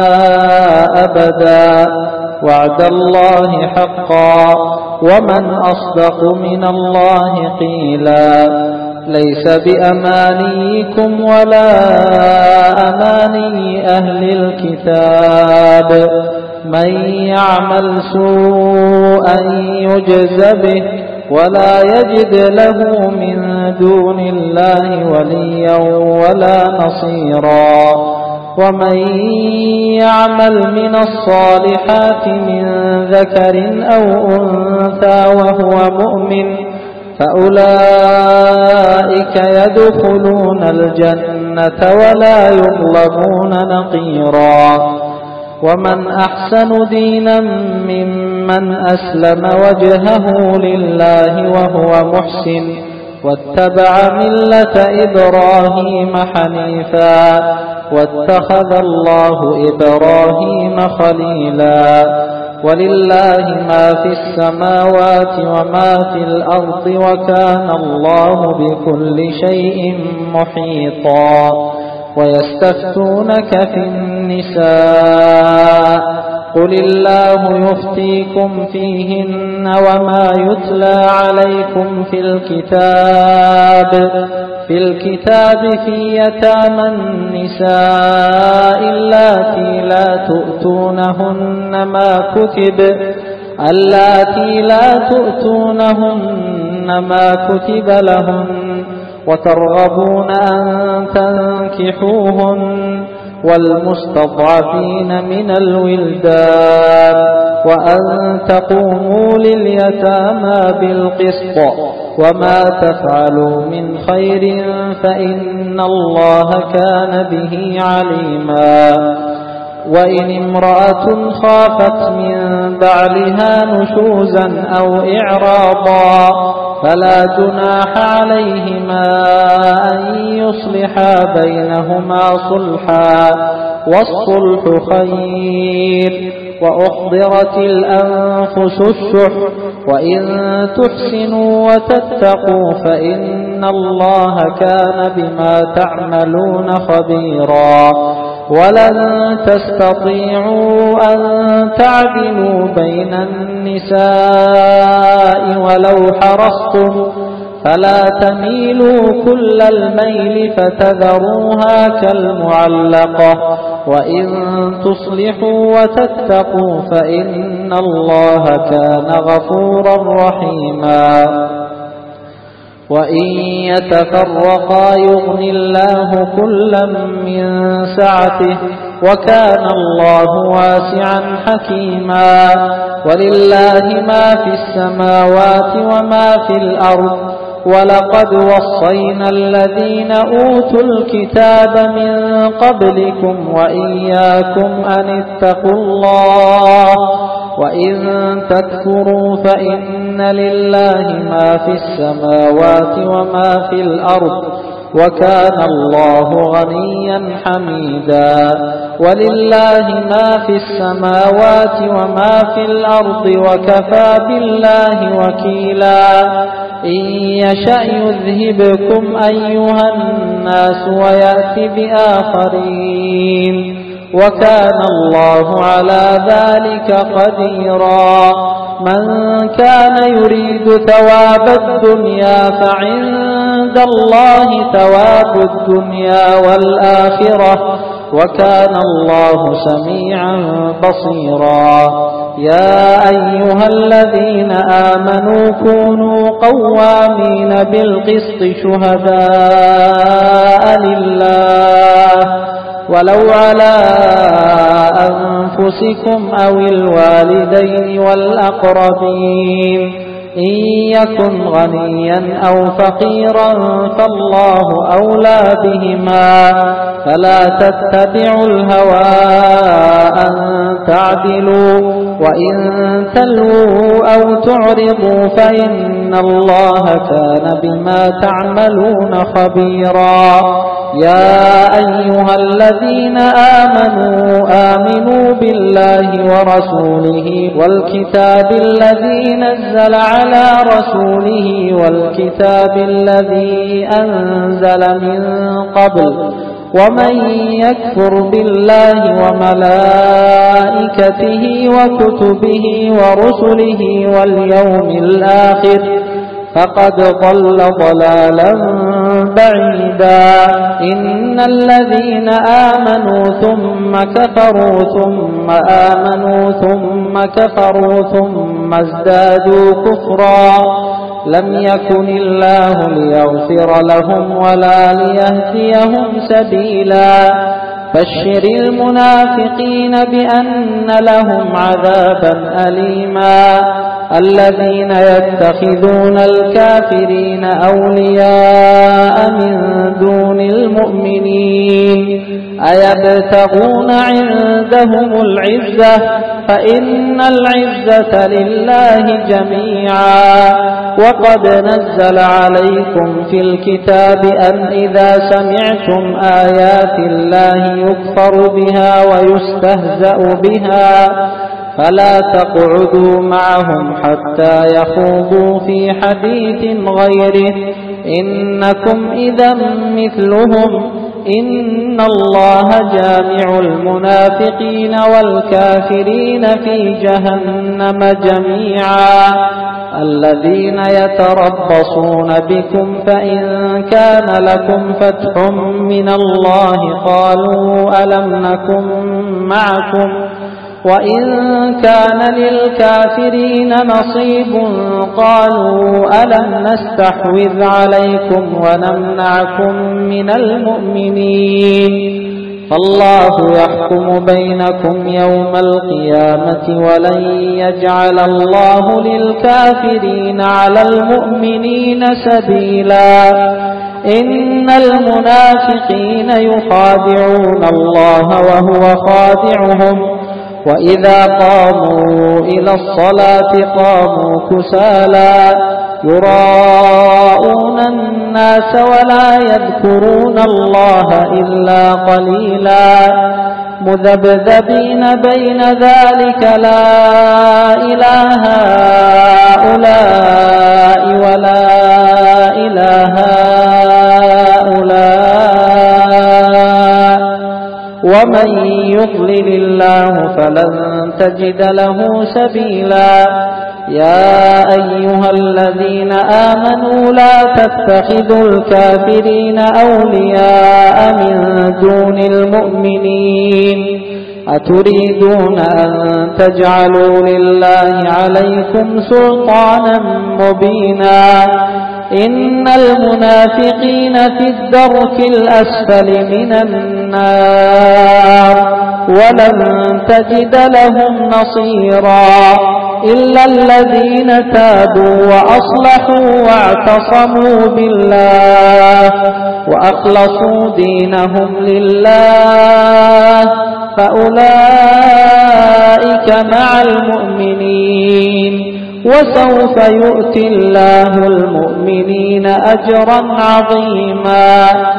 S1: أبدا وعد الله حقا ومن أصدق من الله قيلا ليس بأمانيكم ولا أماني أهل الكتاب من يعمل سوءا يجز به ولا يجد له من دون الله وليا ولا نصيرا ومن يعمل من الصالحات من ذكر أو أنثى وهو مؤمن فأولئك يدخلون الجنة ولا يظلمون نقيرا ومن أحسن دينا ممن أسلم وجهه لله وهو محسن واتبع ملة إبراهيم حنيفا واتخذ الله إبراهيم خليلا ولله ما في السماوات وما في الأرض وكان الله بكل شيء محيطا ويستفتونك في النساء قل الله يفتيكم فيهن وما يتلى عليكم في الكتاب في الكتاب في يتامى النساء اللاتي لا تؤتونهن ما كتب اللاتي لا تؤتونهن ما كتب لهن وترغبون أن تنكحوهن والمستضعفين من الولدان وأن تقوموا لليتامى بالقسط وما تفعلوا من خير فإن الله كان به عليما وإن امرأة خافت من بعلها نشوزا أو إعراضا فلا جناح عليهما أن يصلحا بينهما صلحا والصلح خير وأحضرت الأنفس الشح وإن تحسنوا وتتقوا فإن الله كان بما تعملون خبيرا ولن تستطيعوا أن تعدلوا بين النساء ولو حرصتم فلا تميلوا كل الميل فتذروها كالمعلقة وإن تصلحوا وتتقوا فإن الله كان غفورا رحيما وإن يتفرقا يغني الله كلا من سعته وكان الله واسعا حكيما ولله ما في السماوات وما في الأرض ولقد وصينا الذين أوتوا الكتاب من قبلكم وإياكم أن اتقوا الله وإن تكفروا فإن لله ما في السماوات وما في الأرض وكان الله غنيا حميدا ولله ما في السماوات وما في الأرض وكفى بالله وكيلا إن يشأ يذهبكم أيها الناس ويأتي بآخرين وكان الله على ذلك قديرا من كان يريد ثواب الدنيا فعند الله ثواب الدنيا والآخرة وكان الله سميعا بصيرا يا أيها الذين آمنوا كونوا قوامين بالقسط شهداء لله ولو على أنفسكم أو الوالدين والأقربين إن يكن غنيا أو فقيرا فالله أولى بهما فلا تتبعوا الهوى أن تعدلوا وإن تلووا أو تعرضوا فإن الله كان بما تعملون خبيرا يا أيها الذين آمنوا آمنوا بالله ورسوله والكتاب الذي نزل على رسوله والكتاب الذي أنزل من قبل ومن يكفر بالله وملائكته وكتبه ورسله واليوم الآخر فقد ضل ضلالا بعيدا إن الذين آمنوا ثم كفروا ثم آمنوا ثم كفروا ثم ازدادوا كفرا لم يكن الله ليغفر لهم ولا ليهديهم سبيلا بشر المنافقين بأن لهم عذابا أليما الذين يتخذون الكافرين أولياء من دون المؤمنين أيبتغون عندهم العزة فإن العزة لله جميعا وقد نزل عليكم في الكتاب أن إذا سمعتم آيات الله يكفر بها ويستهزأ بها فلا تقعدوا معهم حتى يخوضوا في حديث غيره إنكم إذا مثلهم إن الله جامع المنافقين والكافرين في جهنم جميعا الذين يتربصون بكم فإن كان لكم فتح من الله قالوا ألم نكن معكم وإن كان للكافرين نصيب قالوا ألم نستحوذ عليكم ونمنعكم من المؤمنين فالله يحكم بينكم يوم القيامة ولن يجعل الله للكافرين على المؤمنين سبيلا إن المنافقين يخادعون الله وهو خادعهم وإذا قاموا إلى الصلاة قاموا كسالى يراءون الناس ولا يذكرون الله إلا قليلا مذبذبين بين ذلك لا إله هؤلاء ولا إله هؤلاء ومن يضلل الله فلن تجد له سبيلا يا أيها الذين آمنوا لا تتخذوا الكافرين أولياء من دون المؤمنين أتريدون أن تجعلوا لله عليكم سلطانا مبينا إن المنافقين في الدرك الأسفل من النار ولن تجد لهم نصيرا إلا الذين تابوا وأصلحوا واعتصموا بالله وأخلصوا دينهم لله فأولئك مع المؤمنين وسوف يؤتي الله المؤمنين أجرا عظيما.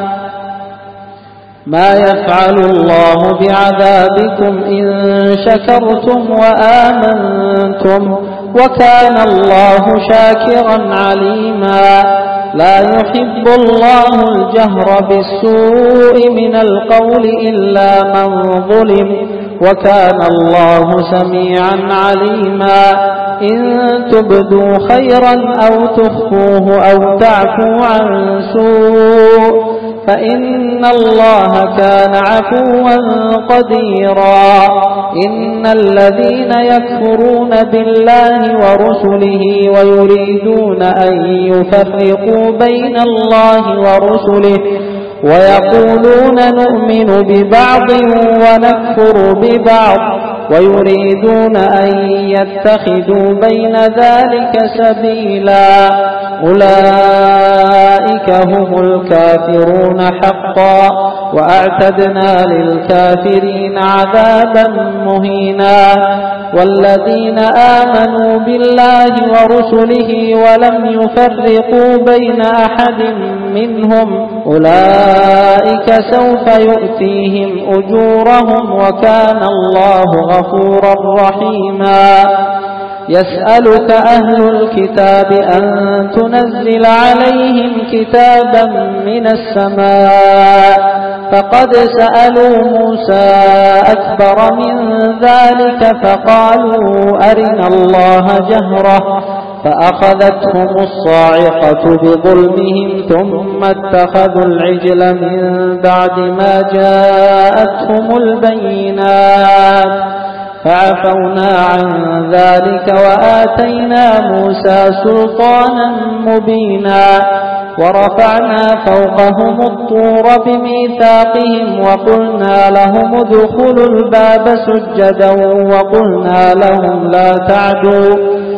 S1: ما يفعل الله بعذابكم إن شكرتم وآمنتم وكان الله شاكرا عليما. لا يحب الله الجهر بالسوء من القول إلا من ظلم وكان الله سميعا عليما. إن تبدوا خيرا أو تخفوه أو تعفوا عن سوء فإن الله كان عفوا قديرا. إن الذين يكفرون بالله ورسله ويريدون أن يفرقوا بين الله ورسله ويقولون نؤمن ببعض ونكفر ببعض ويريدون أن يتخذوا بين ذلك سبيلا أولئك هم الكافرون حقا وأعتدنا للكافرين عذابا مهينا. والذين آمنوا بالله ورسله ولم يفرقوا بين أحد منهم أولئك سوف يؤتيهم أجورهم وكان الله غفورا رحيما. يسألك أهل الكتاب أن تنزل عليهم كتابا من السماء فقد سألوا موسى أكبر من ذلك فقالوا أرنا الله جهرة فأخذتهم الصاعقة بظلمهم ثم اتخذوا العجل من بعد ما جاءتهم البينات فعفونا عن ذلك وآتينا موسى سلطانا مبينا. ورفعنا فوقهم الطور بميثاقهم وقلنا لهم ادخلوا الباب سجدا وقلنا لهم لا تعدوا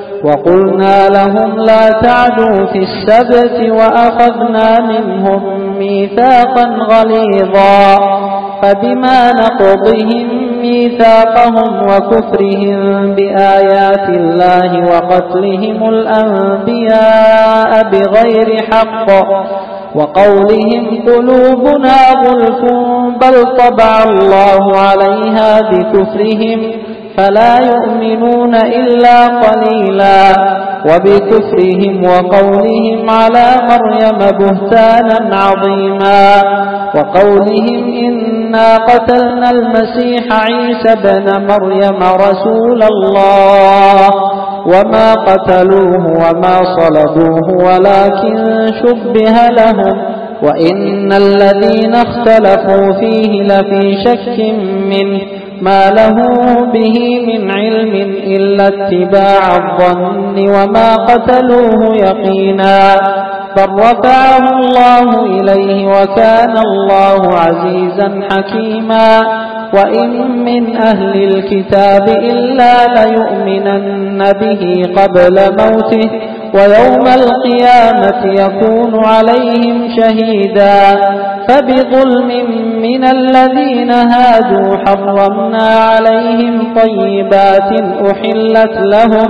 S1: وقلنا لهم لا تعدوا في السبت وأخذنا منهم ميثاقا غليظا. فبما نقضهم ميثاقهم وكفرهم بآيات الله وقتلهم الأنبياء بغير حق وقولهم قلوبنا غلف بل طبع الله عليها بكفرهم فلا يؤمنون إلا قليلا. وبكفرهم وقولهم على مريم بهتانا عظيما وقولهم إنا قتلنا المسيح عيسى بن مريم رسول الله وما قتلوه وما صلبوه ولكن شبه لهم وإن الذين اختلفوا فيه لفي شك منه ما له به من علم إلا اتباع الظن وما قتلوه يقينا بل رفعه الله إليه وكان الله عزيزا حكيما. وإن من أهل الكتاب إلا ليؤمنن به قبل موته ويوم القيامة يكون عليهم شهيدا. فبظلم من الذين هادوا حرمنا عليهم طيبات أحلت لهم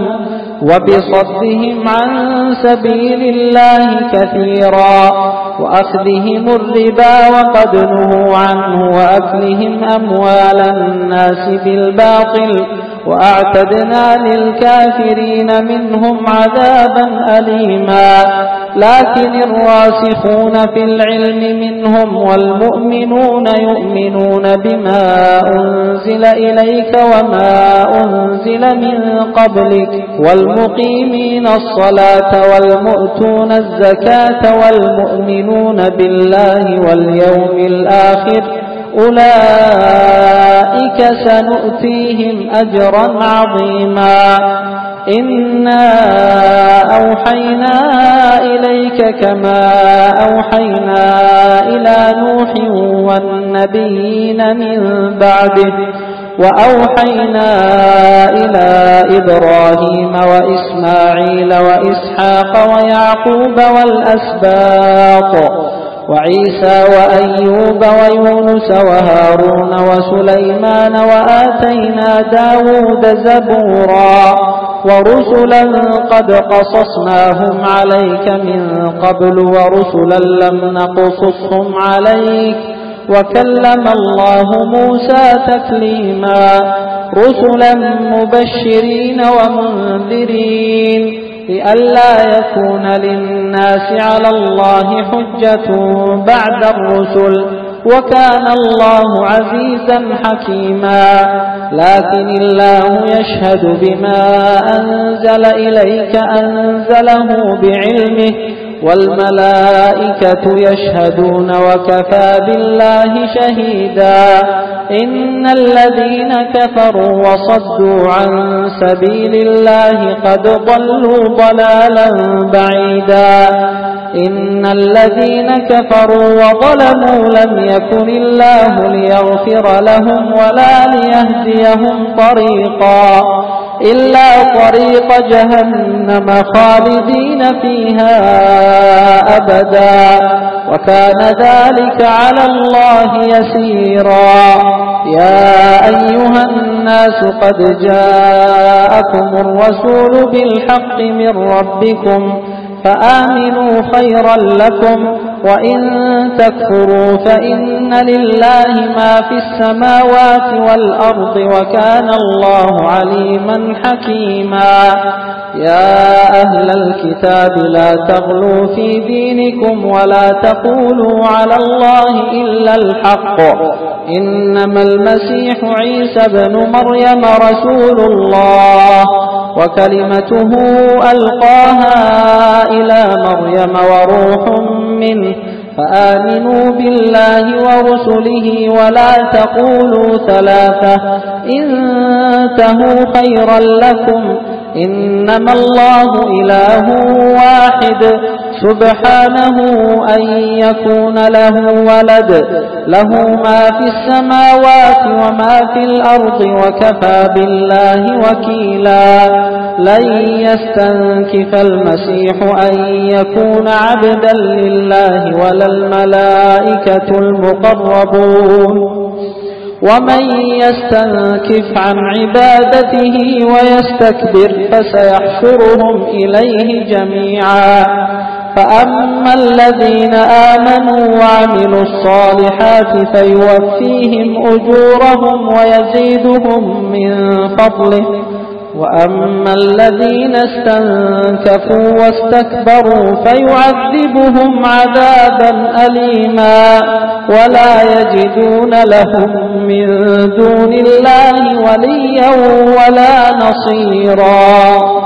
S1: وبصدهم عن سبيل الله كثيرا وأخذهم الربا وقد نهوا عنه وأكلهم أموال الناس بالباطل وأعتدنا للكافرين منهم عذابا أليما. لكن الراسخون في العلم منهم والمؤمنون يؤمنون بما أنزل إليك وما أنزل من قبلك والمقيمين الصلاة والمؤتون الزكاة والمؤمنون بالله واليوم الآخر أولئك سنؤتيهم أجرا عظيما. إنا أوحينا إليك كما أوحينا إلى نوح والنبيين من بعده وأوحينا إلى إبراهيم وإسماعيل وإسحاق ويعقوب والأسباط وعيسى وأيوب ويونس وهارون وسليمان وآتينا داود زبورا ورسلا قد قصصناهم عليك من قبل ورسلا لم نقصصهم عليك وكلم الله موسى تكليما رسلا مبشرين ومنذرين لئلا يكون للناس على الله حجة بعد الرسل وكان الله عزيزا حكيما لكن الله يشهد بما أنزل إليك أنزله بعلمه والملائكة يشهدون وكفى بالله شهيدا إن الذين كفروا وصدوا عن سبيل الله قد ضلوا ضلالا بعيدا إن الذين كفروا وظلموا لم يكن الله ليغفر لهم ولا ليهديهم طريقا إلا طريق جهنم خالدين فيها أبدا وكان ذلك على الله يسيرا يا أيها الناس قد جاءكم الرسول بالحق من ربكم فآمنوا خيرا لكم وإن تكفروا فإن لله ما في السماوات والأرض وكان الله عليما حكيما يا أهل الكتاب لا تغلوا في دينكم ولا تقولوا على الله إلا الحق إنما المسيح عيسى بن مريم رسول الله وكلمته ألقاها إلى مريم وروح منه فآمنوا بالله ورسله ولا تقولوا ثلاثة انتهوا خيرا لكم إنما الله إله واحد سبحانه أن يكون له ولد له ما في السماوات وما في الأرض وكفى بالله وكيلا لن يستنكف المسيح أن يكون عبدا لله ولا الملائكة المقربون ومن يستنكف عن عبادته ويستكبر فسيحشرهم إليه جميعا فأما الذين آمنوا وعملوا الصالحات فيوفيهم أجورهم ويزيدهم من فضله وأما الذين استنكفوا واستكبروا فيعذبهم عذابا أليما ولا يجدون لهم من دون الله وليا ولا نصيرا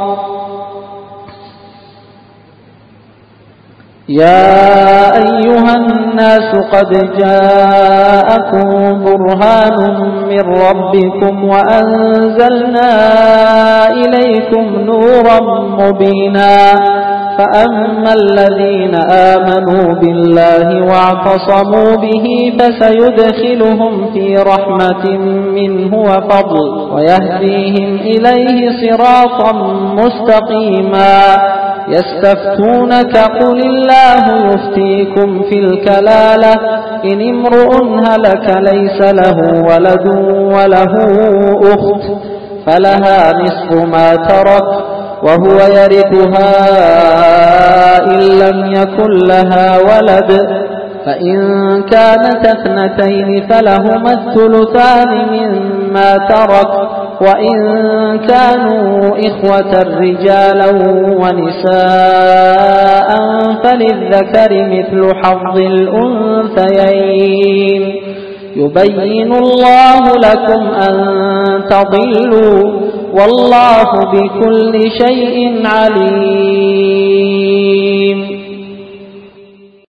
S1: يا أيها الناس قد جاءكم برهان من ربكم وأنزلنا إليكم نورا مبينا فأما الذين آمنوا بالله واعتصموا به فسيدخلهم في رحمة منه وفضل ويهديهم إليه صراطا مستقيما يستفتونك قل الله يفتيكم في الكلالة إن امرؤ هلك ليس له ولد وله أخت فلها نصف ما ترك وهو يرثها إن لم يكن لها ولد فإن كانت اثنتين فلهما الثلثان مما ترك وإن كانوا إخوة رجالا ونساء فللذكر مثل حظ الأنثيين يبين الله لكم أن تضلوا والله بكل شيء عليم